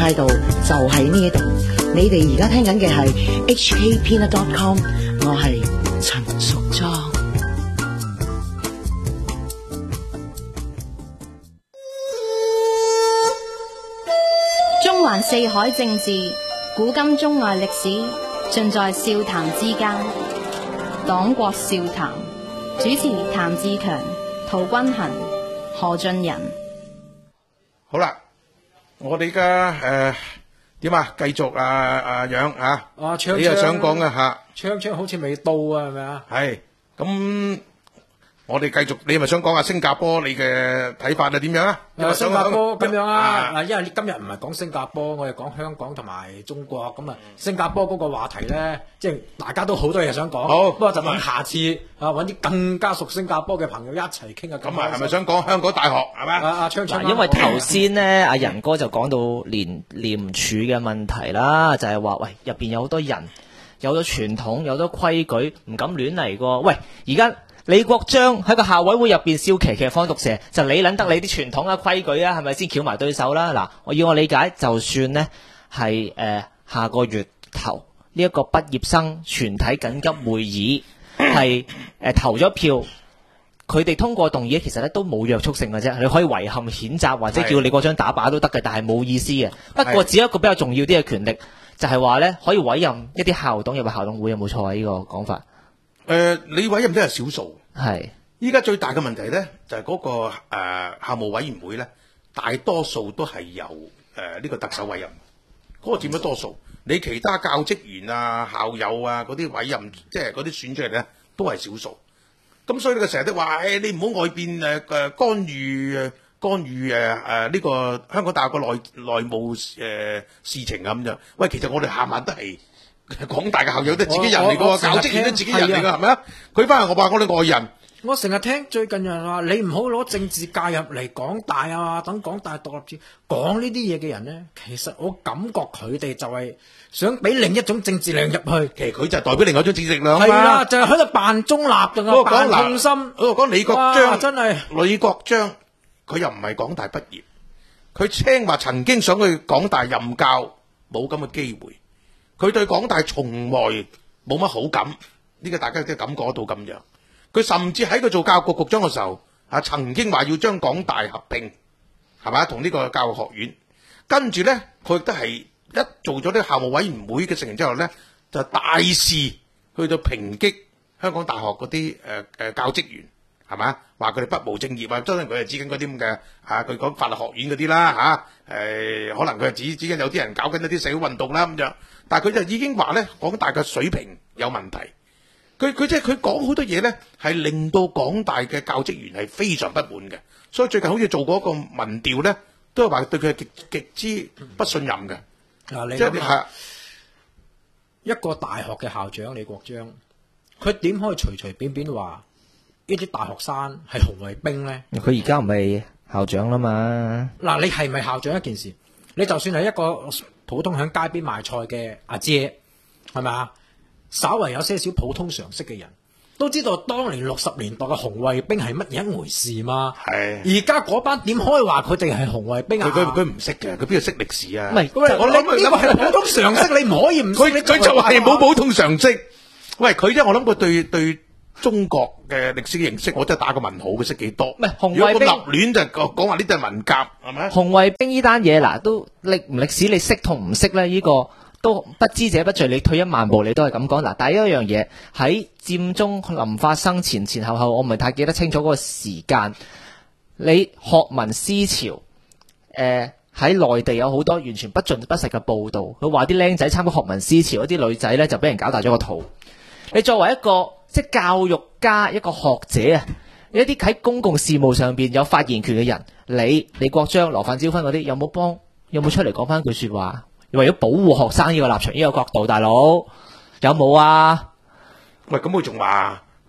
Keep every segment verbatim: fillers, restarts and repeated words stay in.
態度就喺呢度。你哋而家聽緊嘅係 H K Peanut dot com， 我係陳淑莊。 中環四海政治，古今中外歷史，盡在笑談之間。黨國笑談，主持譚志強、陶君行、何俊仁。 好啦，我哋嘅誒點啊？繼續啊啊樣啊！ 啊，昌你又想講嘅吓？ 昌昌好似未到啊，係咪啊？ 係咁。我哋繼續，你係咪想講下新加坡你嘅睇法係點樣啊？ 誒，新加坡咁樣啊？嗱，因為今日唔係講新加坡，我哋講香港同埋中國咁啊。新加坡嗰個話題咧，即係大家都好多嘢想講。 好， 不過就等下次啊，揾啲更加熟新加坡嘅朋友一齊傾下。 咁啊，係咪想講香港大學係咪？ 啊啊，昌昌。 因為頭先咧，阿仁哥就講到廉廉署嘅問題啦，就係話喂，入邊有好多人，有咗傳統，有咗規矩，唔敢亂嚟個。喂，而家。李國章喺個校委會入邊笑騎騎放毒蛇，就你捻得你啲傳統啊規矩啊，係咪先翹埋對手啦？嗱，我要我理解，就算呢係誒下個月頭呢一個畢業生全體緊急會議係誒、呃、投咗票，佢哋通過動議，其實咧都冇約束性嘅啫，你可以遺憾譴責或者叫李國章打靶都得嘅，但係冇意思嘅。不過只有一個比較重要啲嘅權力，就係話咧可以委任一啲校董入校董會，有冇錯啊？呢、這個講法？ 誒、呃，你委任都係少數， 係依家最大嘅問題咧，就係、是、嗰、那個誒、呃、校務委員會咧，大多數都係由誒呢、呃這個特首委任，嗰、那個佔咗多數。你其他教職員啊、校友啊嗰啲委任，即係嗰啲選出嚟咧，都係少數。咁所以你成日都話，誒、哎、你唔好外邊誒誒干預誒干預誒誒呢個香港大學嘅內內務誒、呃、事情啊咁樣。喂，其實我哋下晚都係。廣大嘅校友都係自己人嚟噶，教職員都自己人嚟噶，係咪啊？佢翻嚟我話我哋外人， 我成日聽最近有人話你唔好攞政治介入嚟港大啊，等港大獨立講呢啲嘢嘅人咧，其實我感覺佢哋就係想俾另一種政治力入去。 其實佢就係代表另外一種政治力量係啦，就係喺度扮中立㗎嘛，扮痛心。 我講李國章真係李國章，佢又唔係港大畢業，佢青話曾經想去港大任教，冇咁嘅機會。佢對港大從來冇乜好感，呢、這個大家都感覺到咁樣。佢甚至喺佢做教育局局長嘅時候，啊曾經話要將港大合併，係咪同呢個教育學院。跟住咧，佢亦都係一做咗呢個校務委員會嘅成員之後咧，就大肆去到抨擊香港大學嗰啲誒誒教職員，係咪？話佢哋不務正業啊，當然佢係指緊嗰啲咁嘅嚇，佢講法律學院嗰啲啦嚇，誒可能佢係指指緊有啲人搞緊一啲社會運動啦咁樣。但係佢就已經話咧，港大嘅水平有問題。佢佢即係佢講好多嘢咧，係令到港大嘅教職員係非常不滿嘅。所以最近好似做過一個民調咧，都係話對佢係極極之不信任嘅。 嗱，你即係係一個大學嘅校長李國章，佢點可以隨隨便便話呢啲大學生係紅衛兵咧？ 佢而家唔係校長啦嘛。 嗱，你係咪校長一件事？你就算係一個普通響街邊賣菜嘅阿姐，係咪啊？稍為有些少普通常識嘅人都知道，當年六十年代嘅紅衛兵係乜嘢一回事嘛？係。而家嗰班點可以話佢哋係紅衛兵啊？ 佢佢佢唔識嘅，佢邊度識歷史啊？ 唔係， 我諗呢個係普通常識，你唔可以唔識。 佢佢就係冇普通常識。喂，佢啫，我諗佢對對中國嘅歷史嘅認識，我真係打個問號，佢識幾多？ 唔係紅衛兵， 如果立亂就講講話呢啲係文革，係咪？ 紅衛兵呢單嘢嗱，都歷唔歷史你識同唔識咧？呢、這個都不知者不罪。你退一萬步，你都係咁講嗱。但係一樣嘢喺佔中臨發生前前後後，我唔係太記得清楚嗰個時間。你學民思潮，誒喺內地有好多完全不盡不實嘅報導。佢話啲僆仔參加學民思潮，嗰啲女仔咧就俾人搞大咗個肚。你作為一個即係教育家，一個學者啊，一啲喺公共事務上邊有發言權嘅人，你李國章、羅范椒芬嗰啲有冇幫？有冇出嚟講翻句說話？為咗保護學生呢個立場呢個角度，大佬有冇啊？ 喂，咁佢仲話嗰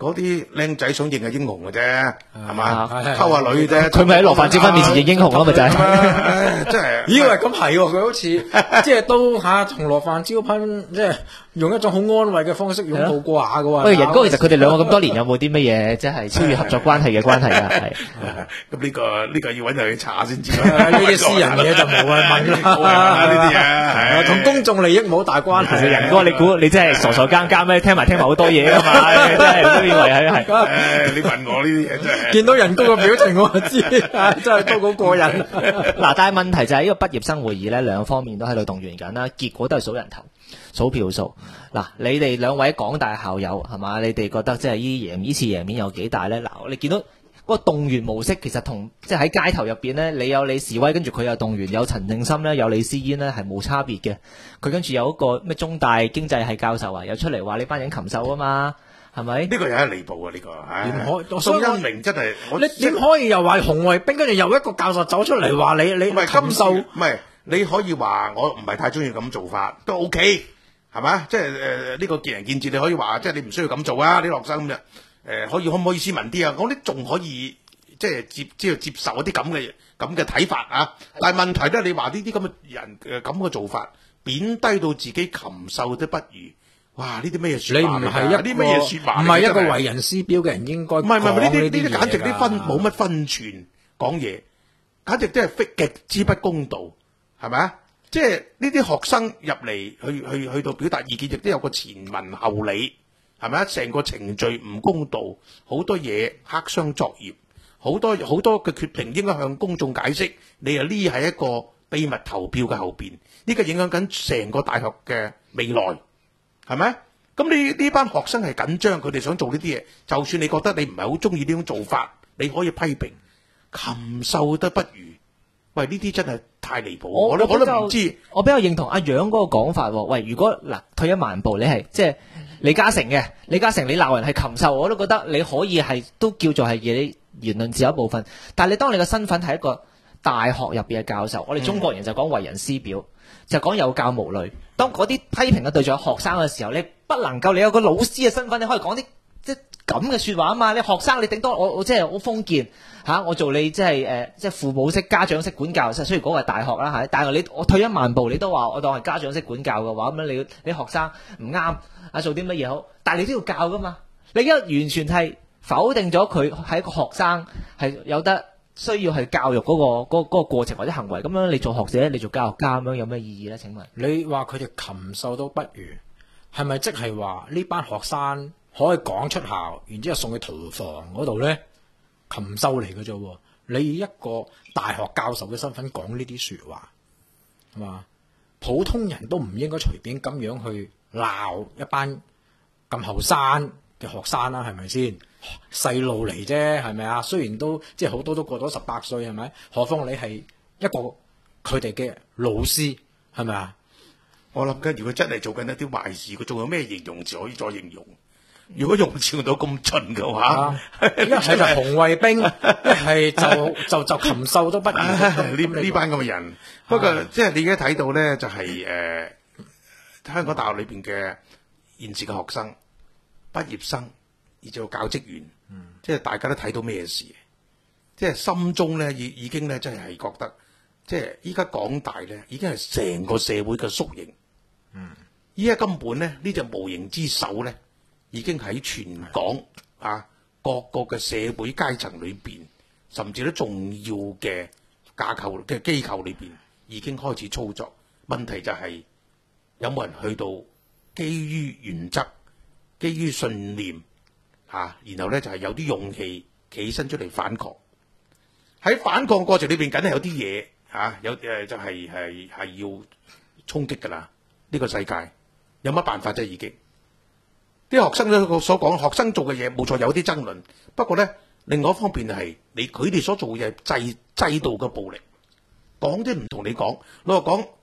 嗰啲僆仔想認係英雄嘅啫，係嘛？ 啊係係溝下女啫， 佢咪喺羅范椒芬面前認英雄咯，咪就係。 唉真係。 咦喂，咁係喎，佢好似即係都嚇同羅范椒芬即係用一種好安慰嘅方式擁抱過下嘅喎。 喂，仁哥，其實佢哋兩個咁多年有冇啲乜嘢即係超越合作關係嘅關係啊？係。 咁呢個呢個要揾人去查先知呢啲私人嘢就冇去問啦， 呢啲嘢同公眾利益冇大關係。 其實仁哥，你估你真係傻傻更更咩？聽埋聽埋好多嘢噶嘛，真係都以為係係。 唉，你問我呢啲嘢真係。 見到仁哥個表情我就知，真係都好過癮。 嗱，但係問題就係呢個畢業生會議咧，兩方面都喺度動員緊啦，結果都係數人頭、數票數。嗱，你哋兩位港大校友係嘛？你哋覺得即係呢贏呢次贏面有幾大咧？嗱，我哋見到嗰個動員模式其實同即係喺街頭入邊咧，你有你示威，跟住佢有動員，有陳定心咧，有李思嫣咧，係冇差別嘅。佢跟住有一個咩中大經濟系教授啊，又出嚟話呢班人禽獸啊嘛。係咪？ 呢個又係離譜啊！呢、這個，唉， 點可？ 宋恩明真係， 你點可以又話紅衛兵，跟住又一個教授走出嚟話你你唔係禽獸？ 唔係，你可以話我唔係太中意咁做法，都 OK，係嘛？即係誒呢個見仁見智，你可以話即係你唔需要咁做啊！啲學生咁樣誒，可以可唔可以斯文啲啊？我啲仲可以即係接即係接受一啲咁嘅咁嘅睇法啊！但係問題咧，你話呢啲咁嘅人誒咁嘅做法，貶低到自己禽獸都不如。哇！呢啲咩嘢説話？ 你唔係一啲乜嘢説話？ 唔係一個為人師表嘅人應該講唔係唔係呢啲呢啲啲簡直啲分冇乜分寸講嘢，簡直真係非極之不公道，係咪啊？即係呢啲學生入嚟去去去到表達意見，亦都有個前文後理，係咪啊？成個程序唔公道，好多嘢黑箱作業，好多好多嘅決定應該向公眾解釋。你又匿喺一個秘密投票嘅後邊，呢個影響緊成個大學嘅未來。係咪？咁你呢班學生係緊張，佢哋想做呢啲嘢。就算你覺得你唔係好中意呢種做法，你可以批評，禽獸都不如。喂，呢啲真係太離譜，我都我都唔知。 我比較認同阿楊嗰個講法。喂，如果嗱退一萬步，你係即係李嘉誠嘅，李嘉誠你鬧人係禽獸，我都覺得你可以係都叫做係你言論自由一部分。但係你當你嘅身份係一個大學入邊嘅教授，我哋中國人就講為人師表。嗯就講有教無類。當嗰啲批評嘅對象係學生嘅時候，你不能夠你有個老師嘅身份，你可以講啲即係咁嘅説話啊嘛。你學生你頂多我我即係好封建嚇、啊，我做你即係誒即係父母式家長式管教。雖然嗰個係大學啦嚇，但係你我退一萬步，你都話我當係家長式管教嘅話，咁樣你你學生唔啱啊，做啲乜嘢好？但係你都要教噶嘛。你而家完全係否定咗佢係一個學生係有得。需要係教育嗰、那個嗰、那個嗰、那個過程或者行為，咁樣你做學者，你做教育家咁樣有咩意義咧？請問你話佢哋禽獸都不如，係咪即係話呢班學生可以講出校，然之後送去屠房嗰度咧？禽獸嚟嘅啫，你以一個大學教授嘅身份講呢啲說話，係嘛？普通人都唔應該隨便咁樣去鬧一班咁後生嘅學生啦，係咪先？細路嚟啫，係咪啊？雖然都即係好多都過咗十八歲，係咪？何況你係一個佢哋嘅老師，係咪啊？ 我諗緊，如果真係做緊一啲壞事，佢仲有咩形容詞可以再形容？如果用詞到咁盡嘅話， 一係就紅衛兵，一係就就就禽獸都不如。 呢呢班咁嘅人，不過即係你而家睇到咧，就係、是、誒、呃、香港大學裏邊嘅現時嘅學生、畢業生。而做教職員，嗯、即係大家都睇到咩事，即係心中咧已已經咧真係覺得，即係依家港大咧已經係成個社會嘅縮影。依家、嗯、根本咧呢隻無形之手咧，已經喺全港啊各個嘅社會階層裏邊，甚至都重要嘅架構嘅機構裏邊，已經開始操作。問題就係、是、有冇人去到基於原則、基於信念？啊，然後咧就係、是、有啲勇氣企起身出嚟反抗，喺反抗過程裏邊，梗係有啲嘢嚇，有誒就係係係要衝擊㗎啦。呢、這個世界有乜辦法啫？已經啲學生咧所講，學生做嘅嘢冇錯有啲爭論，不過咧另外一方面係你佢哋所做嘅係制制度嘅暴力，講啲唔同你講，老實講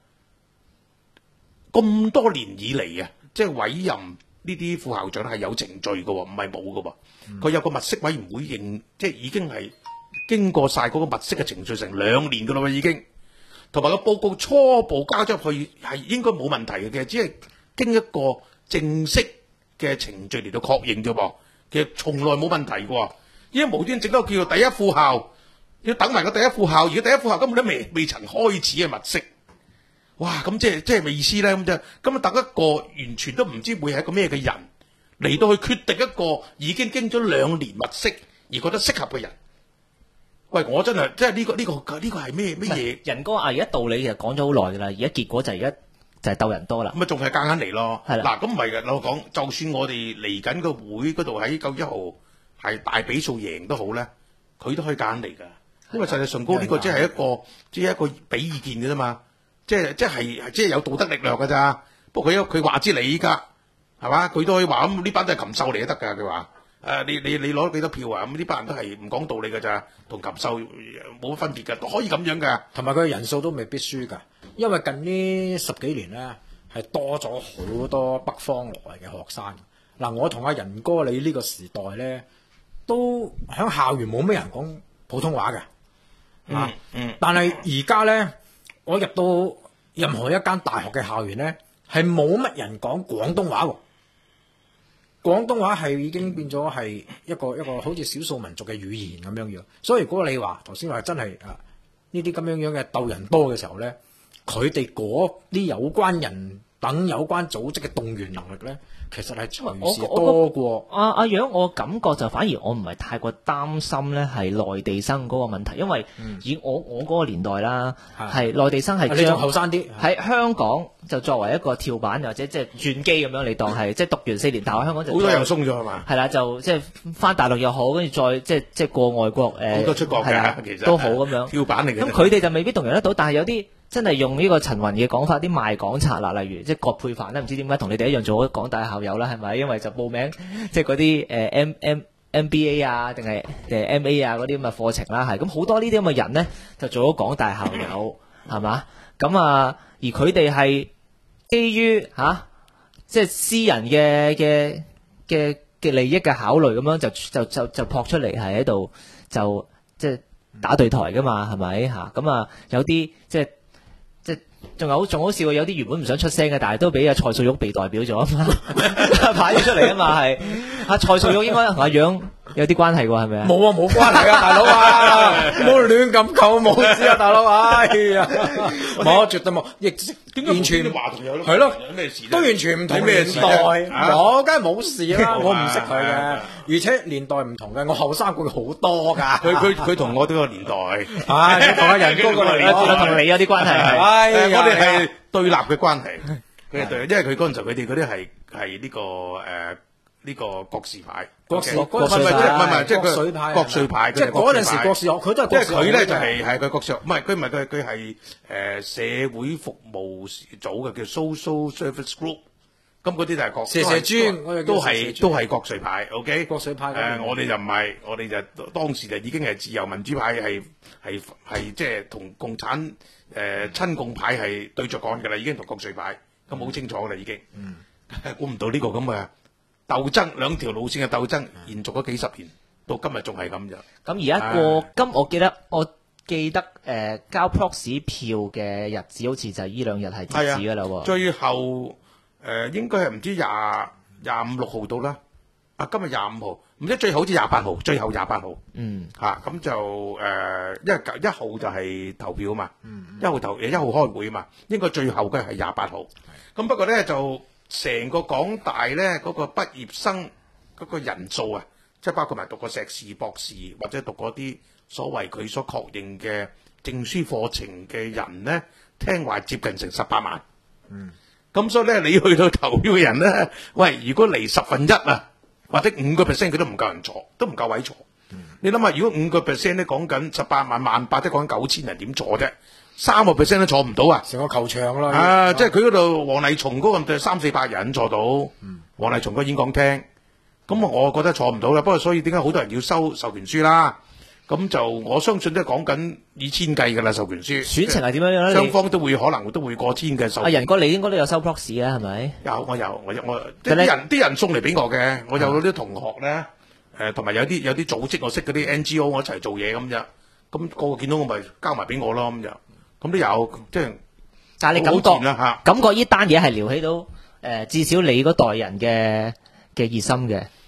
咁多年以嚟啊，即係委任。呢啲副校長係有程序嘅，唔係冇嘅。佢有個物色委員會認，即係已經係經過晒嗰個物色嘅程序成兩年嘅啦，已經。同埋個報告初步交咗去係應該冇問題嘅，只係經一個正式嘅程序嚟到確認啫噃。 其實從來冇問題嘅喎。依家無端整到叫做第一副校，要等埋個第一副校，而家第一副校根本都未未曾開始嘅物色。哇！咁即係即係咩意思咧？咁就咁啊，等一個完全都唔知會係一個咩嘅人嚟到去決定一個已經經咗兩年物色而覺得適合嘅人。喂，我真係即係呢個呢、這個呢、這個係咩咩嘢？ 仁哥啊，而家道理其實講咗好耐㗎啦，而家結果就係而家就係鬥人多啦。 咁啊，仲係夾硬嚟咯。 係啦嗱，咁唔係嘅，我講，就算我哋嚟緊個會嗰度喺九一號係大比數贏都好咧，佢都可以夾硬嚟㗎。因為實際上高呢個即係一個只係一個俾意見嘅啫嘛。即係即係即係有道德力量㗎咋，不過佢佢話知你依家係嘛，佢都可以話咁呢班都係禽獸嚟都得㗎。佢話誒你你你攞咗幾多票啊？咁呢班人都係唔講道理㗎咋，同禽獸冇乜分別㗎，都可以咁樣㗎。 同埋佢嘅人數都未必輸㗎，因為近呢十幾年咧係多咗好多北方來嘅學生。嗱，我同阿仁哥你呢個時代咧，都喺校園冇咩人講普通話㗎。啊， 嗯， 但係而家咧，我入到任何一間大學嘅校園咧，係冇乜人講廣東話喎。廣東話係已經變咗係一個一個好似少數民族嘅語言咁樣樣。所以如果你話頭先話真係啊呢啲咁樣樣嘅鬥人多嘅時候咧，佢哋嗰啲有關人等有關組織嘅動員能力咧，其實係隨時多過。 阿阿楊，我感覺就反而我唔係太過擔心咧，係內地生嗰個問題，因為以我我嗰個年代啦，係內地生係你仲後生啲喺香港就作為一個跳板或者即係轉機咁樣，你當係即係讀完四年大學香港就好多人鬆咗係嘛？ 係啦，就即係翻大陸又好，跟住再即係即係過外國誒， 好多出國係啦嘅，其實都好咁樣跳板嚟嘅。 咁佢哋就未必動員得到，但係有啲。真係用呢個陳雲嘅講法，啲賣港賊啦，例如即係葛珮帆咧，唔知點解同你哋一樣做咗港大校友啦，係咪？因為就報名即係嗰啲誒 M M M B A 啊，定係誒 M A 啊嗰啲咁嘅課程啦，係咁好多呢啲咁嘅人咧，就做咗港大校友，係嘛？咁啊，而佢哋係基於嚇、啊，即係私人嘅嘅嘅嘅利益嘅考慮咁樣就，就就就就撲出嚟係喺度就即係打對台噶嘛，係咪嚇？咁啊，有啲即係。即係仲有仲好笑，有啲原本唔想出聲嘅，但係都俾阿蔡素玉被代表咗啊嘛，派咗出嚟啊嘛，係阿蔡素玉應該同阿楊有啲關係喎，係咪啊？ 冇啊，冇關係啊，大佬啊，冇亂咁扣冇事啊，大佬，哎呀，冇絕對冇，亦完全話同有係咯， 有咩事？ 都完全唔同咩事年代， 啊我梗係冇事啦，我唔識佢嘅，而且年代唔同嘅，我後生過佢好多㗎， 佢佢佢同我呢個年代， 唉，同阿仁哥個年代同你有啲關係係。 哎誒我哋呀係對立嘅關係，佢係對，因為佢嗰陣時候佢哋嗰啲係係呢個誒呢個國士派， 國士唔係國士唔係唔係唔係即係國水派佢國粹派， 即係嗰陣時國士學，佢都係即係國士學佢咧就嘅係係佢國士學，唔係佢唔係佢佢係誒社會服務組嘅叫 Social Service Group，咁嗰啲就係國蛇蛇豬我哋叫都蛇蛇豬係都係國粹派，OK， 國粹派嗰邊誒我哋就唔係，我哋就當時就已經係自由民主派，係係係即係同共產誒親共派係對着幹㗎啦，已經同國粹派，咁好清楚㗎啦已經，估唔到呢個咁嘅鬥爭，兩條路線嘅鬥爭延續咗幾十年，到今日仲係咁樣。 咁而家過今，我記得我記得誒、呃、交 proxy 票嘅日子，好似就係呢兩日係截止㗎啦喎。 最後誒、呃、應該係唔知廿廿五六號到啦。啊，今日廿五號，唔知最後好似廿八號，最後廿八號。 嗯。 嚇咁、啊、就誒、呃，因為一號就係投票啊嘛。嗯。一號投一號開會啊嘛，應該最後嘅係廿八號。咁不過咧就成個港大咧嗰、那個畢業生嗰個人數啊，即係包括埋讀過碩士、博士或者讀嗰啲所謂佢所確認嘅證書課程嘅人咧，聽話接近成十八萬。嗯。咁所以咧，你去到投票嘅人咧，喂，如果嚟十分一啊，或者五個 percent 佢都唔夠人坐，都唔夠位坐。嗯、你諗下，如果五個 percent 咧講緊十八萬萬八，即係講緊九千人點坐啫？三個 percent 都坐唔到啊！ 成個球場啦。 啊，即係佢嗰度黃麗松嗰個就三四百人坐到。嗯。黃麗松個演講廳，咁我覺得坐唔到啦。不過所以點解好多人要收授權書啦？咁就我相信都係講緊以千計㗎啦，授權書。 選情係點樣樣咧？ 雙方都會可能都會過千嘅授權。 阿仁哥，你應該都有收 proxy 啊，係咪？ 有，我有，我有我即係啲人啲人送嚟俾我嘅。我有啲同學咧，誒同埋有啲有啲組織，我識嗰啲 N G O，我一齊做嘢咁啫。咁個個見到我咪交埋俾我咯咁就，咁都有即係。 但係你感覺啦嚇， 感覺呢單嘢係撩起到誒、呃、至少你嗰代人嘅嘅熱心嘅。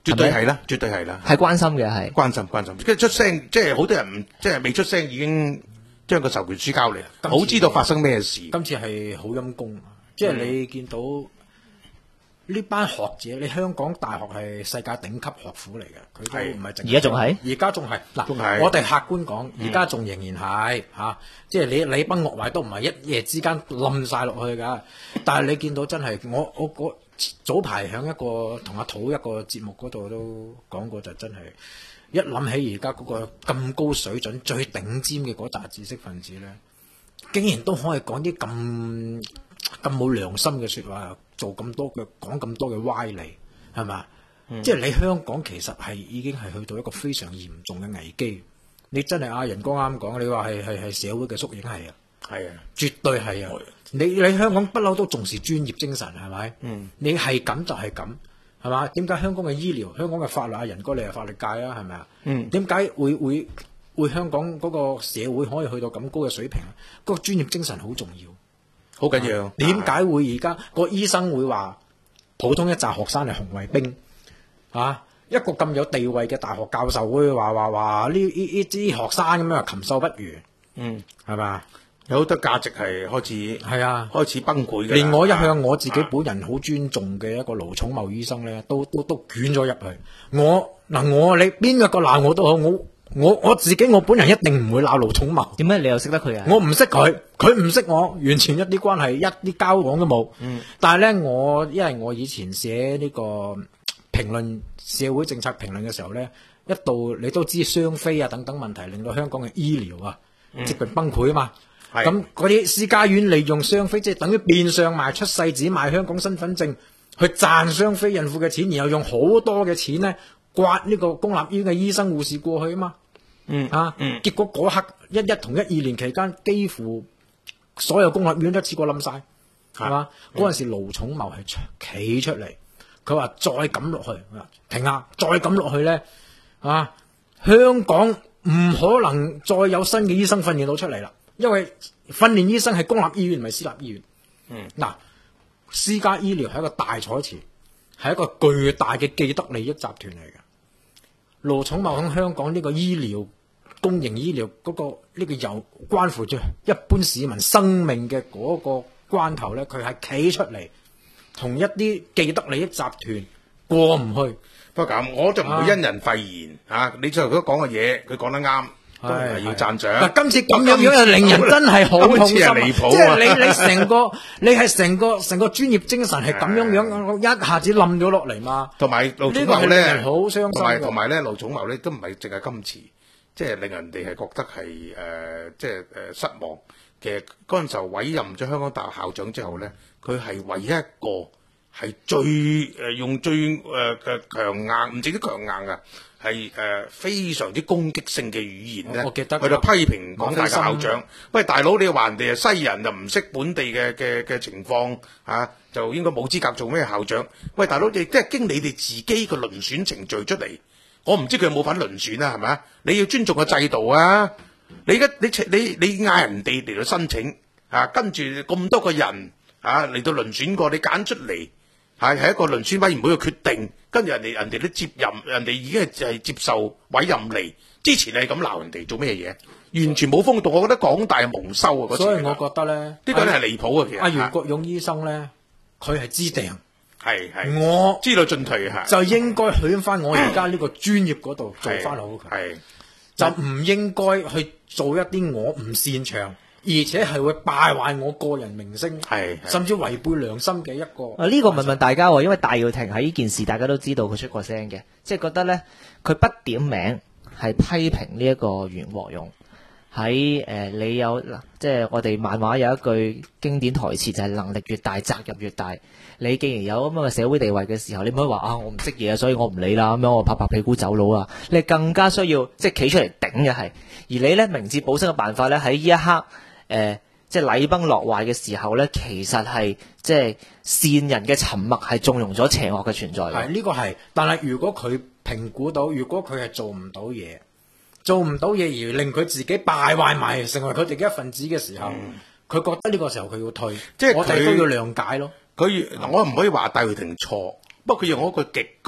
絕對係啦，絕對係啦， 係關心嘅係。 關心關心，跟住出聲，即係好多人唔即係未出聲已經將個授權書交嚟， 今次好知道發生咩事。 今次係好陰功，即係你見到呢班學者，你香港大學係世界頂級學府嚟嘅，佢都唔係淨。 而家仲係， 而家仲係仲係嗱，我哋客觀講，而家仲仍然係嚇、啊，即係你禮崩樂壞都唔係一夜之間冧晒落去㗎。但係你見到真係，我我我早排喺一個同阿土一個節目嗰度都講過，就真係一諗起而家嗰個咁高水準、最頂尖嘅嗰紮知識分子咧，竟然都可以講啲咁咁冇良心嘅説話，做咁多嘅講咁多嘅歪理，係嘛？嗯、即係你香港其實係已經係去到一個非常嚴重嘅危機。你真係阿仁哥啱講，你話係係係社會嘅縮影係啊， 係啊， 絕對係啊！你你香港不嬲都重視專業精神係咪？嗯，你係咁就係咁係嘛？點解香港嘅醫療、香港嘅法律，阿仁哥你係法律界啊，係咪啊？嗯，點解會會會香港嗰個社會可以去到咁高嘅水平？嗰、嗰個專業精神好重要。 好緊要。 點解會而家個醫生會話普通一紮學生係紅衛兵啊？一個咁有地位嘅大學教授會話話話呢呢呢啲學生咁樣禽獸不如，嗯，係嘛？ 有好多價值係開始係啊， 開始崩潰嘅。 連我一向我自己本人好尊重嘅一個盧寵茂醫生咧，都都都捲咗入去。我嗱我你邊一個鬧我都好，我我我自己我本人一定唔會鬧盧寵茂。 點解你又識得佢啊？ 我唔識佢，佢唔識我，完全一啲關係，一啲交往都冇。嗯，但係咧，我因為我以前寫呢個評論社會政策評論嘅時候咧，一度你都知雙非啊等等問題，令到香港嘅醫療啊接近崩潰啊嘛。咁嗰啲私家院利用雙非，即係等於變相賣出世紙、賣香港身份證，去賺雙非孕婦嘅錢，然後用好多嘅錢咧刮呢個公立醫院嘅醫生護士過去啊嘛。嗯啊，嗯結果嗰刻一一同一二年期間，幾乎所有公立醫院都一次過冧晒，係嘛？嗰陣時盧寵茂係企出嚟，佢話再咁落去，停下，再咁落去咧，啊，香港唔可能再有新嘅醫生訓練到出嚟啦。因為訓練醫生係公立醫院，唔係私立醫院。嗯，嗱，私家醫療係一個大彩池，係一個巨大嘅既得利益集團嚟嘅。盧寵茂喺香港呢個醫療公營醫療嗰、嗰個呢、呢個有關乎住一般市民生命嘅嗰個關頭咧，佢係企出嚟同一啲既得利益集團過唔去。 不過咁，我就唔會因人廢言嚇、啊啊。你最後佢講嘅嘢，佢講得啱。都係要讚獎。 嗱，今次咁樣樣又令人真係好痛心， 離譜啊、 即係你你成個你係成個成個專業精神係咁樣樣，一下子冧咗落嚟嘛。 同埋盧寵茂咧， 好傷心。 同埋同埋咧，盧寵茂咧都唔係淨係今次，即係令人哋係覺得係誒、呃，即係誒、呃、失望。其實嗰陣時候委任咗香港大學校長之後咧，佢係唯一一個係最誒、呃、用最誒嘅強硬，唔止啲強硬啊！係誒、呃、非常之攻擊性嘅語言咧，去到批評港大嘅校長。喂，大佬，你話人哋係西人就唔識本地嘅嘅嘅情況嚇、啊，就應該冇資格做咩校長？喂，大佬，你即係經你哋自己個遴選程序出嚟，我唔知佢有冇份遴選啊？係咪啊？你要尊重個制度啊！你而家你你你嗌人哋嚟到申請啊，跟住咁多個人啊嚟到遴選過，你揀出嚟。係係一個遴選委員會嘅決定，跟住人哋人哋都接任，人哋已經係係接受委任嚟。之前你係咁鬧人哋做咩嘢？完全冇風度，我覺得港大係蒙羞啊！ 所以我覺得咧，呢個咧係離譜啊！其實阿袁國勇醫生咧，佢係知定， 係係我知道進退嚇， 就應該響翻我而家呢個專業嗰度做翻好佢，係就唔應該去做一啲我唔擅長。而且係會敗壞我個人名聲，係甚至違背良心嘅一個。 啊，呢個問問大家喎，因為戴耀廷喺呢件事，大家都知道佢出過聲嘅，即係覺得咧，佢不點名係批評呢一個袁國勇喺誒、呃，你有嗱，即係我哋漫畫有一句經典台詞就係、是、能力越大，責任越大。你既然有咁樣嘅社會地位嘅時候，你唔可以話啊，我唔識嘢，所以我唔理啦，咁樣我拍拍屁股走佬啊！你更加需要即係企出嚟頂嘅係，而你咧明哲保身嘅辦法咧喺呢一刻。誒、呃，即係禮崩樂壞嘅時候咧，其實係即係善人嘅沉默係縱容咗邪惡嘅存在。 係呢、這個係，但係如果佢評估到，如果佢係做唔到嘢，做唔到嘢而令佢自己敗壞埋，成為佢哋嘅一份子嘅時候，佢、嗯、覺得呢個時候佢要退，即係我哋都要諒解咯。 佢我唔可以話戴耀廷錯，不過佢用一個極高極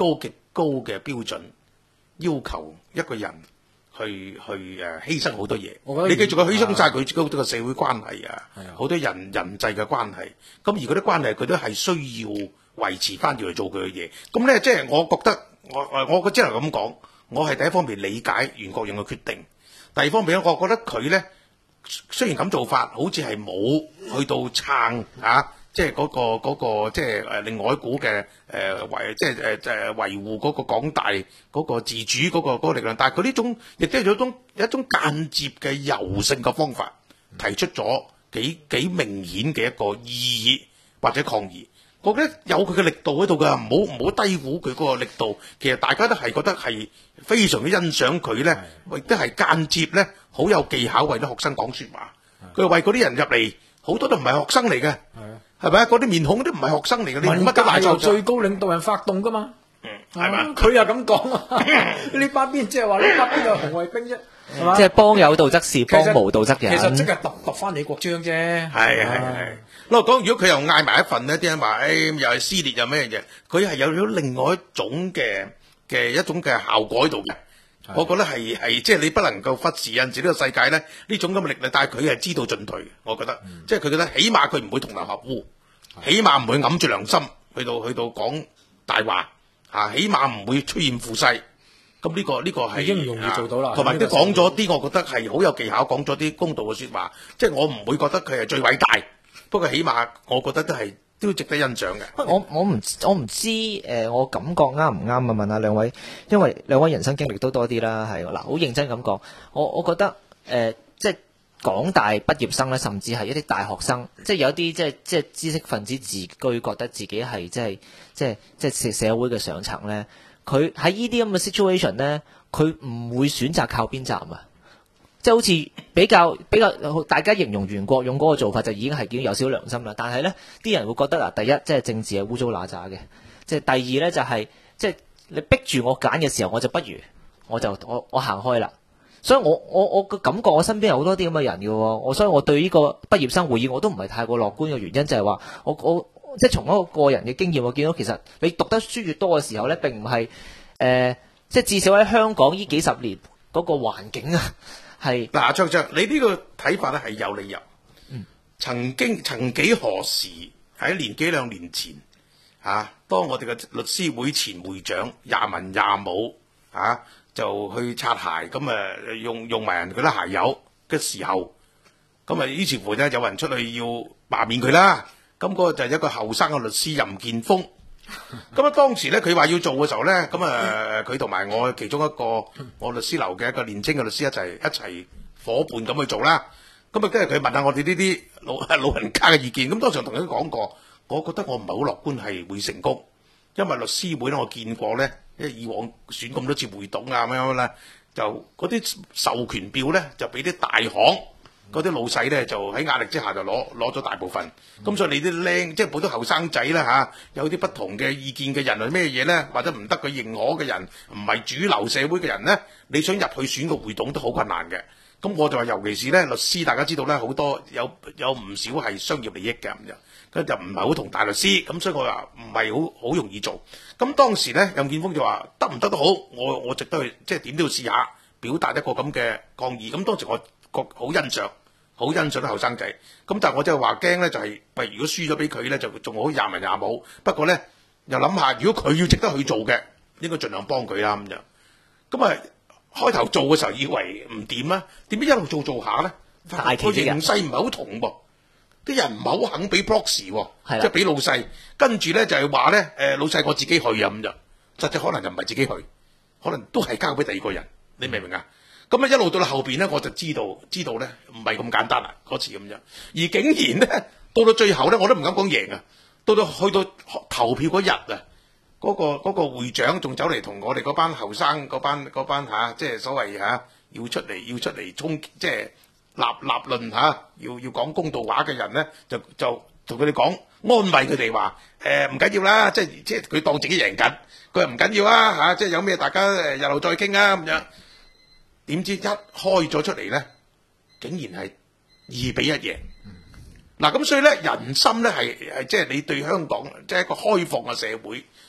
高嘅標準，要求一個人去去誒犧牲好多嘢。 我覺得你繼續佢犧牲晒佢嗰個社會關係啊係啊， 好多人人際嘅關係。咁而嗰啲關係佢都係需要維持翻要嚟做佢嘅嘢。咁咧即係我覺得我我我只能咁講，我係第一方面理解袁國勇嘅決定，第二方面咧，我覺得佢咧雖然咁做法好似係冇去到撐啊。即係嗰、嗰個嗰、嗰個即係誒另外一股嘅誒維即係誒誒維護嗰個港大嗰個自主嗰、嗰個嗰個力量，但係佢呢種亦都係一種一種間接嘅柔性嘅方法，提出咗幾幾明顯嘅一個異議或者抗議。我覺得有佢嘅力度喺度㗎，唔好唔好低估佢嗰個力度。其實大家都係覺得係非常之欣賞佢咧，亦都係間接咧好有技巧為啲學生講説話。佢為嗰啲人入嚟好多都唔係學生嚟嘅。係咪啊？嗰啲面孔都唔係學生嚟嘅，你文乜都革由最高領導人發動噶嘛？ 嗯，係嘛？ 佢又咁講啊？呢班邊即係話呢班邊有紅衛兵啫，係嘛？ 即係幫有道則仕，幫無道則人。 其實即係讀讀翻李國章啫。 係係係。我講如果佢又嗌埋一份呢，啲人話誒又係撕裂又咩嘢，佢係有咗另外一種嘅嘅一種嘅效果喺度嘅。我覺得係係即係你不能夠忽視有陣時呢個世界咧呢種咁嘅力量，但係佢係知道進退嘅。我覺得，嗯、即係佢覺得起碼佢唔會同流合污，起碼唔會揞住良心去到去到講大話嚇，起碼唔會出現腐勢。咁呢、這個呢、這個係已經容易做到啦。 同埋都講咗啲，我覺得係好有技巧，講咗啲公道嘅説話。即係我唔會覺得佢係最偉大，不過起碼我覺得都係。都值得欣賞嘅。 我我唔我唔知誒、呃，我感覺啱唔啱啊？問下兩位，因為兩位人生經歷都多啲啦，係嗱，好認真咁講。我我覺得誒、呃，即係港大畢業生咧，甚至係一啲大學生，即係有啲即係即係知識分子自居，覺得自己係即係即係即係社社會嘅上層咧。佢喺呢啲咁嘅 situation 咧，佢唔會選擇靠邊站啊！即係好似比較比較，大家形容袁國勇嗰個做法就已經係已經有少少良心啦。但係咧，啲人會覺得嗱，第一即係政治係污糟邋遢嘅，即係第二咧就係、是、即係你逼住我揀嘅時候，我就不如我就我我行開啦。所以我我我個感覺，我身邊有好多啲咁嘅人嘅喎。我所以我對呢個畢業生會議我都唔係太過樂觀嘅原因就係話，我我即係從一個個人嘅經驗，我見到其實你讀得書越多嘅時候咧，並唔係誒，即係至少喺香港呢幾十年嗰個環境啊。係嗱，卓卓，你呢個睇法咧係有理由。嗯，曾經曾幾何時喺年幾兩年前，嚇、啊，當我哋嘅律師會前會長廿文廿武嚇就去擦鞋，咁誒用用埋人佢啲鞋油嘅時候，咁誒於是乎咧有人出去要罷免佢啦。咁、那、嗰個就係一個後生嘅律師任建峰。咁啊，當時咧佢話要做嘅時候咧，咁啊佢同埋我其中一個我律師樓嘅一個年青嘅律師一齊一齊伙伴咁去做啦。咁啊，跟住佢問下我哋呢啲老老人家嘅意見。咁當時同佢講過，我覺得我唔係好樂觀係會成功，因為律師會咧我見過咧，因為以往選咁多次會董啊咁樣咧，就嗰啲授權表咧就俾啲大行。嗰啲老細咧就喺壓力之下就攞攞咗大部分，咁、嗯、所以你啲僆即係好多後生仔啦嚇，有啲不同嘅意見嘅人係咩嘢咧，或者唔得佢認可嘅人，唔係主流社會嘅人咧，你想入去選個會董都好困難嘅。咁我就話，尤其是咧律師，大家知道咧好多有有唔少係商業利益嘅咁樣，咁就唔係好同大律師，咁所以我話唔係好好容易做。咁當時咧任建峰就話得唔得都好，我我值得去即係點都要試下表達一個咁嘅抗議。咁當時我覺好欣賞。好欣賞啲後生仔，咁但係我真係話驚咧，就係喂，如果輸咗俾佢咧，就仲好廿文廿武。不過咧，又諗下，如果佢要值得去做嘅，應該盡量幫佢啦咁樣。咁啊，開頭做嘅時候以為唔掂啊，點知一路做做下咧， 大個形勢唔係好同噃，啲人唔係好肯俾 proxy 喎，即係俾老細。跟住咧就係話咧，誒老細我自己去啊咁就，實際可能就唔係自己去，可能都係交俾第二個人，你明唔明啊？咁啊一路到到後邊咧，我就知道知道咧唔係咁簡單啦嗰次咁樣，而竟然咧到到最後咧，我都唔敢講贏啊！到到去到投票嗰日啊，嗰、嗰個嗰、嗰個會長仲走嚟同我哋嗰班後生嗰班嗰班嚇、啊，即係所謂嚇、啊、要出嚟要出嚟衝，即係立立論嚇、啊，要要講公道話嘅人咧，就就同佢哋講安慰佢哋話誒唔緊要啦，即係即係佢當自己贏緊，佢話唔緊要啊嚇，即係有咩大家誒日後再傾啊咁樣。點知一開咗出嚟咧，竟然係二比一贏。嗱咁、嗯、所以咧，人心咧係係即係你對香港即係一個開放嘅社會，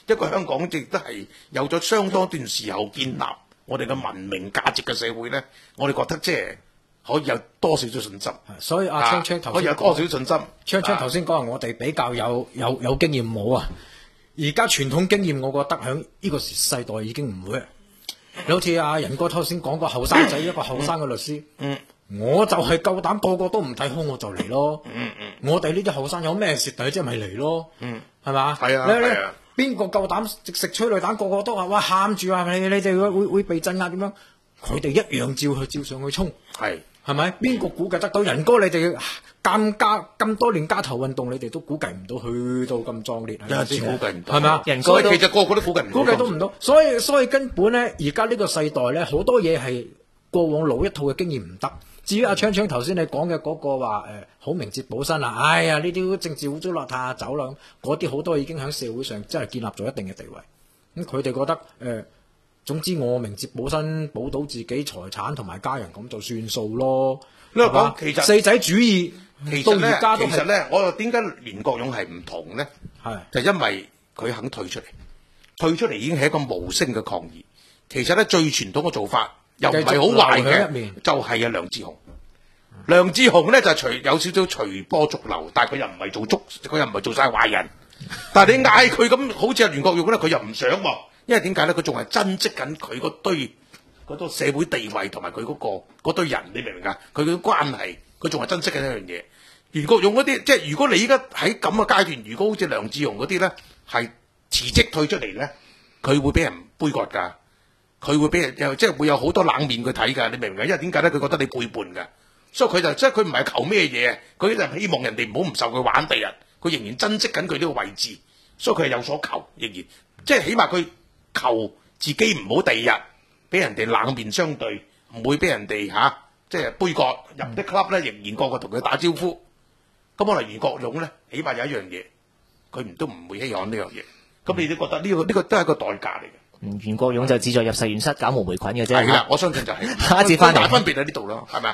一個香港亦都係有咗相當段時候建立我哋嘅文明價值嘅社會咧，我哋覺得即係可以有多少少信心。 所以阿昌昌頭先可以有多少信心？ 昌昌頭先講話我哋比較有有有經驗冇啊？而家傳統經驗，我覺得喺呢個世代已經唔會。你好似阿仁哥頭先講個後生仔，一個後生嘅律師， 嗯， 我就係夠膽個個都唔睇好我就嚟咯。 嗯嗯， 我哋呢啲後生有咩蝕底，即係咪嚟咯？ 嗯， 係嘛？ 係啊， 你係啊。 邊個夠膽食催淚彈？個個都話哇喊住啊！你你哋會會會被鎮壓點樣？佢哋一樣照去照上去衝， 係係咪？邊個估計得到？仁哥你哋咁加咁多年街頭運動，你哋都估計唔到去到咁壯烈， 一次估計唔到， 係咪啊？ 仁哥都其實個個都估計唔到， 估計都唔到。所以所以根本咧，而家呢個世代咧，好多嘢係過往老一套嘅經驗唔得。至於阿昌昌頭先你講嘅嗰個話誒，好明哲保身啊！哎呀，呢啲政治污糟邋遢走啦，嗰啲好多已經喺社會上真係建立咗一定嘅地位。咁佢哋覺得誒、呃，總之我明哲保身，保到自己財產同埋家人咁就算數咯。 你話講其實四仔主義到其實咧， 而家都係其實咧，我又點解袁國勇係唔同咧？ 係就因為佢肯退出嚟，退出嚟已經係一個無聲嘅抗議。其實咧，最傳統嘅做法又唔係好壞繼續留喺入面嘅，就係啊梁智鴻。梁智鴻咧就隨有少少隨波逐流，但係佢又唔係做足，佢又唔係做晒壞人。但係你嗌佢咁，好似阿袁國勇咧，佢又唔想喎，因為點解咧？佢仲係珍惜緊佢嗰堆嗰個社會地位同埋佢嗰個嗰堆人，你明唔明啊？佢嘅關係，佢仲係珍惜緊一樣嘢。袁國勇嗰啲，即係如果你而家喺咁嘅階段，如果好似梁智鴻嗰啲咧，係辭職退出嚟咧，佢會俾人杯葛㗎，佢會俾人又即係會有好多冷面佢睇㗎，你明唔明啊？因為點解咧？佢覺得你背叛㗎。所以佢就即係佢唔係求咩嘢，佢就希望人哋唔好唔受佢玩第日，佢仍然珍惜緊佢呢個位置，所以佢係有所求，仍然即係起碼佢求自己唔好第二日俾人哋冷面相對，唔會俾人哋嚇、啊、即係杯葛入啲 club 咧，仍然個個同佢打招呼。咁可能袁國勇咧，起碼有一樣嘢，佢唔都唔會稀罕呢樣嘢。咁你都覺得呢、呢個呢、呢個都係一個代價嚟嘅。 嗯，袁國勇就志在入實驗室搞無霉菌嘅啫。 係啦，我相信就係、是、 下一節翻嚟大分別喺呢度咯，係咪啊？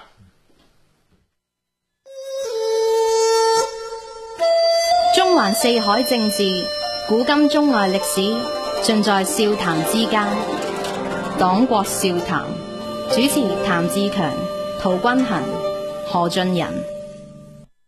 中環四海政治，古今中外歷史，盡在笑談之間。黨國笑談，主持譚志強、陶君衡、何俊仁。